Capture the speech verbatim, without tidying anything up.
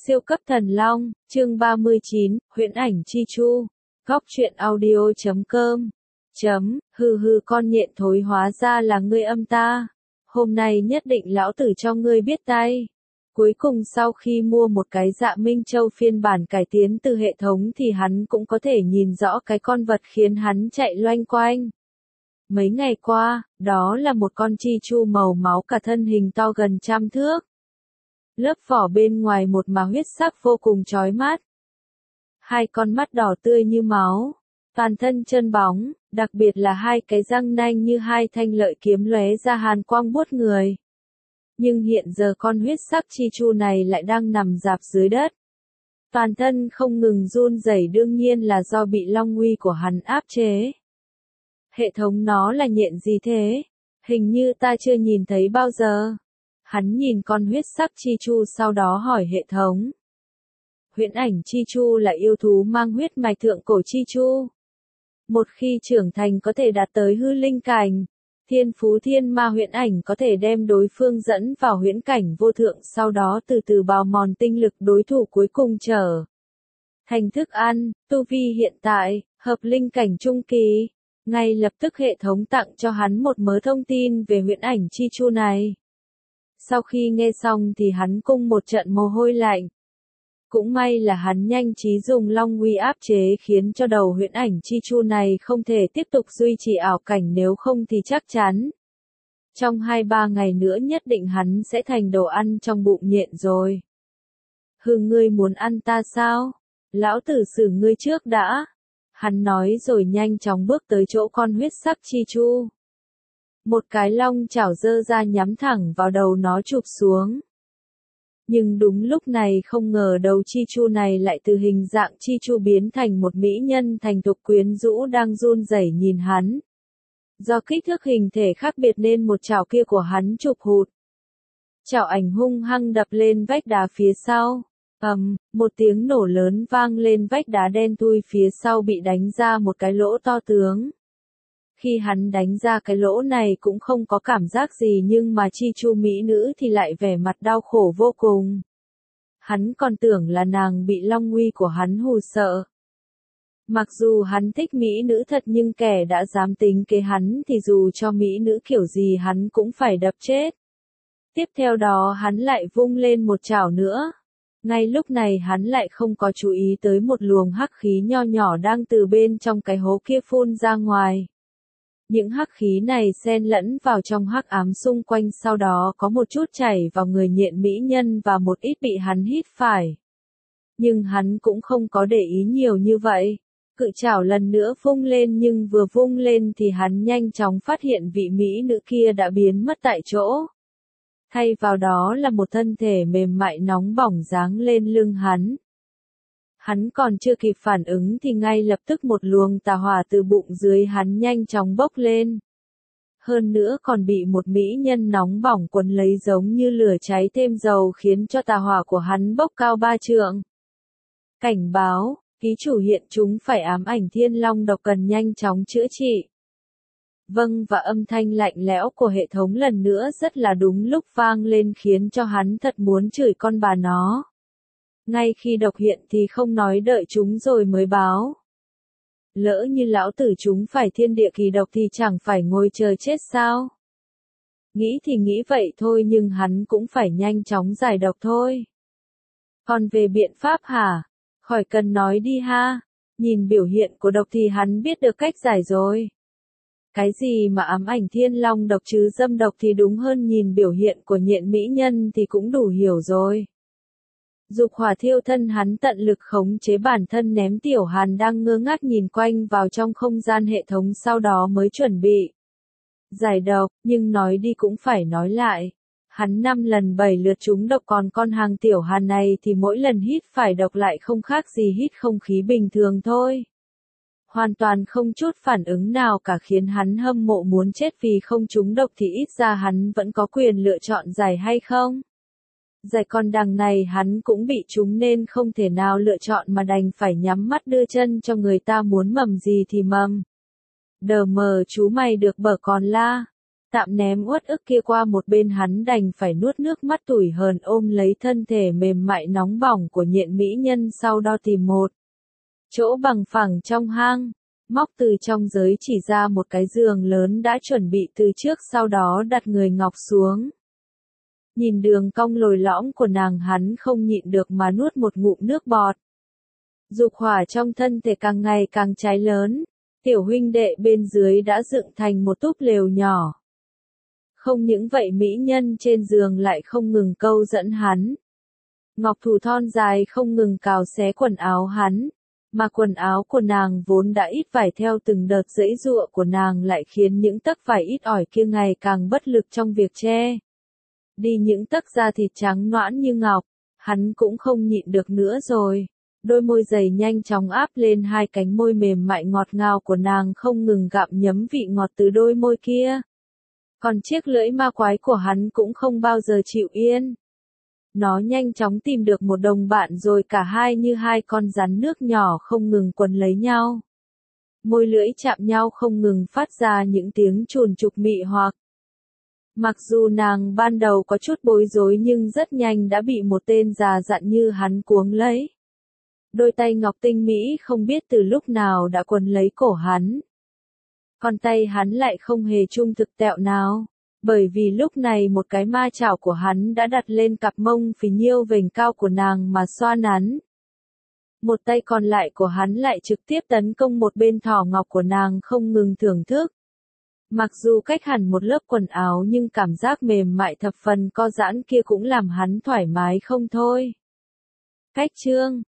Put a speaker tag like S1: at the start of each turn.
S1: Siêu cấp thần long, chương ba mươi chín, huyễn ảnh chi chu. Góc truyện audio chấm com. Chấm, hừ hừ con nhện thối hóa ra là ngươi âm ta. Hôm nay nhất định lão tử cho ngươi biết tay. Cuối cùng sau khi mua một cái Dạ Minh Châu phiên bản cải tiến từ hệ thống thì hắn cũng có thể nhìn rõ cái con vật khiến hắn chạy loanh quanh. Mấy ngày qua, đó là một con chi chu màu máu cả thân hình to gần trăm thước. Lớp vỏ bên ngoài một màu huyết sắc vô cùng chói mắt. Hai con mắt đỏ tươi như máu, toàn thân trơn bóng, đặc biệt là hai cái răng nanh như hai thanh lợi kiếm lóe ra hàn quang buốt người. Nhưng hiện giờ con huyết sắc chi chu này lại đang nằm rạp dưới đất. Toàn thân không ngừng run rẩy, đương nhiên là do bị long uy của hắn áp chế. Hệ thống nó là nhện gì thế? Hình như ta chưa nhìn thấy bao giờ. Hắn nhìn con huyết sắc chi chu sau đó hỏi hệ thống. Huyễn ảnh chi chu là yêu thú mang huyết mạch thượng cổ chi chu. Một khi trưởng thành có thể đạt tới hư linh cảnh. Thiên phú thiên ma huyễn ảnh có thể đem đối phương dẫn vào huyễn cảnh vô thượng, sau đó từ từ bào mòn tinh lực đối thủ, cuối cùng trở thành thức ăn. Tu vi hiện tại, hợp linh cảnh trung kỳ. Ngay lập tức hệ thống tặng cho hắn một mớ thông tin về huyễn ảnh chi chu này. Sau khi nghe xong thì hắn cung một trận mồ hôi lạnh. Cũng may là hắn nhanh trí dùng long uy áp chế khiến cho đầu huyễn ảnh chi chu này không thể tiếp tục duy trì ảo cảnh, nếu không thì chắc chắn trong hai ba ngày nữa nhất định hắn sẽ thành đồ ăn trong bụng nhện rồi. Hừ, ngươi muốn ăn ta sao? Lão tử xử ngươi trước đã. Hắn nói rồi nhanh chóng bước tới chỗ con huyết sắc chi chu. Một cái long chảo giơ ra nhắm thẳng vào đầu nó chụp xuống. Nhưng đúng lúc này không ngờ đầu chi chu này lại từ hình dạng chi chu biến thành một mỹ nhân thành thục quyến rũ đang run rẩy nhìn hắn. Do kích thước hình thể khác biệt nên một chảo kia của hắn chụp hụt. Chảo ảnh hung hăng đập lên vách đá phía sau. ầm, um, một tiếng nổ lớn vang lên, vách đá đen thui phía sau bị đánh ra một cái lỗ to tướng. Khi hắn đánh ra cái lỗ này cũng không có cảm giác gì, nhưng mà chi chu mỹ nữ thì lại vẻ mặt đau khổ vô cùng. Hắn còn tưởng là nàng bị long uy của hắn hù sợ. Mặc dù hắn thích mỹ nữ thật nhưng kẻ đã dám tính kế hắn thì dù cho mỹ nữ kiểu gì hắn cũng phải đập chết. Tiếp theo đó hắn lại vung lên một chảo nữa. Ngay lúc này hắn lại không có chú ý tới một luồng hắc khí nho nhỏ đang từ bên trong cái hố kia phun ra ngoài. Những hắc khí này xen lẫn vào trong hắc ám xung quanh, sau đó có một chút chảy vào người nhện mỹ nhân và một ít bị hắn hít phải. Nhưng hắn cũng không có để ý nhiều như vậy. Cự chảo lần nữa vung lên, nhưng vừa vung lên thì hắn nhanh chóng phát hiện vị mỹ nữ kia đã biến mất tại chỗ. Thay vào đó là một thân thể mềm mại nóng bỏng giáng lên lưng hắn. Hắn còn chưa kịp phản ứng thì ngay lập tức một luồng tà hỏa từ bụng dưới hắn nhanh chóng bốc lên. Hơn nữa còn bị một mỹ nhân nóng bỏng quấn lấy giống như lửa cháy thêm dầu, khiến cho tà hỏa của hắn bốc cao ba trượng. Cảnh báo, ký chủ hiện chúng phải ám ảnh thiên long độc, cần nhanh chóng chữa trị. Vâng, và âm thanh lạnh lẽo của hệ thống lần nữa rất là đúng lúc vang lên khiến cho hắn thật muốn chửi con bà nó. Ngay khi độc hiện thì không nói đợi chúng rồi mới báo. Lỡ như lão tử chúng phải thiên địa kỳ độc thì chẳng phải ngồi chờ chết sao? Nghĩ thì nghĩ vậy thôi nhưng hắn cũng phải nhanh chóng giải độc thôi. Còn về biện pháp hả? Khỏi cần nói đi ha. Nhìn biểu hiện của độc thì hắn biết được cách giải rồi. Cái gì mà ám ảnh thiên long độc chứ dâm độc thì đúng hơn, nhìn biểu hiện của nhện mỹ nhân thì cũng đủ hiểu rồi. Dục hỏa thiêu thân, hắn tận lực khống chế bản thân ném tiểu hàn đang ngơ ngác nhìn quanh vào trong không gian hệ thống, sau đó mới chuẩn bị giải độc, nhưng nói đi cũng phải nói lại. Hắn năm lần bảy lượt trúng độc, còn con hàng tiểu hàn này thì mỗi lần hít phải độc lại không khác gì hít không khí bình thường thôi. Hoàn toàn không chút phản ứng nào cả, khiến hắn hâm mộ muốn chết. Vì không trúng độc thì ít ra hắn vẫn có quyền lựa chọn giải hay không. Giải con đằng này hắn cũng bị trúng nên không thể nào lựa chọn mà đành phải nhắm mắt đưa chân cho người ta, muốn mầm gì thì mầm. Đờ mờ chú mày được bở còn la. tạm ném uất ức kia qua một bên, hắn đành phải nuốt nước mắt tủi hờn ôm lấy thân thể mềm mại nóng bỏng của nhện mỹ nhân, sau đó tìm một chỗ bằng phẳng trong hang, móc từ trong giới chỉ ra một cái giường lớn đã chuẩn bị từ trước, sau đó đặt người ngọc xuống. Nhìn đường cong lồi lõm của nàng, hắn không nhịn được mà nuốt một ngụm nước bọt. Dục hỏa trong thân thể càng ngày càng cháy lớn, tiểu huynh đệ bên dưới đã dựng thành một túp lều nhỏ. Không những vậy, mỹ nhân trên giường lại không ngừng câu dẫn hắn. Ngọc thủ thon dài không ngừng cào xé quần áo hắn, mà quần áo của nàng vốn đã ít vải, theo từng đợt giãy giụa của nàng lại khiến những tấc vải ít ỏi kia ngày càng bất lực trong việc che đi những tấc da thịt trắng nõn như ngọc. Hắn cũng không nhịn được nữa rồi. Đôi môi dày nhanh chóng áp lên hai cánh môi mềm mại ngọt ngào của nàng, không ngừng gặm nhấm vị ngọt từ đôi môi kia. Còn chiếc lưỡi ma quái của hắn cũng không bao giờ chịu yên. Nó nhanh chóng tìm được một đồng bạn rồi cả hai như hai con rắn nước nhỏ không ngừng quấn lấy nhau. Môi lưỡi chạm nhau không ngừng phát ra những tiếng chùn chục mị hoặc. Mặc dù nàng ban đầu có chút bối rối nhưng rất nhanh đã bị một tên già dặn như hắn cuống lấy. Đôi tay ngọc tinh mỹ không biết từ lúc nào đã quấn lấy cổ hắn. Còn tay hắn lại không hề trung thực tẹo nào, bởi vì lúc này một cái ma chảo của hắn đã đặt lên cặp mông phì nhiêu vểnh cao của nàng mà xoa nắn. Một tay còn lại của hắn lại trực tiếp tấn công một bên thỏ ngọc của nàng, không ngừng thưởng thức. Mặc dù cách hẳn một lớp quần áo nhưng cảm giác mềm mại thập phần co giãn kia cũng làm hắn thoải mái không thôi. Cách chương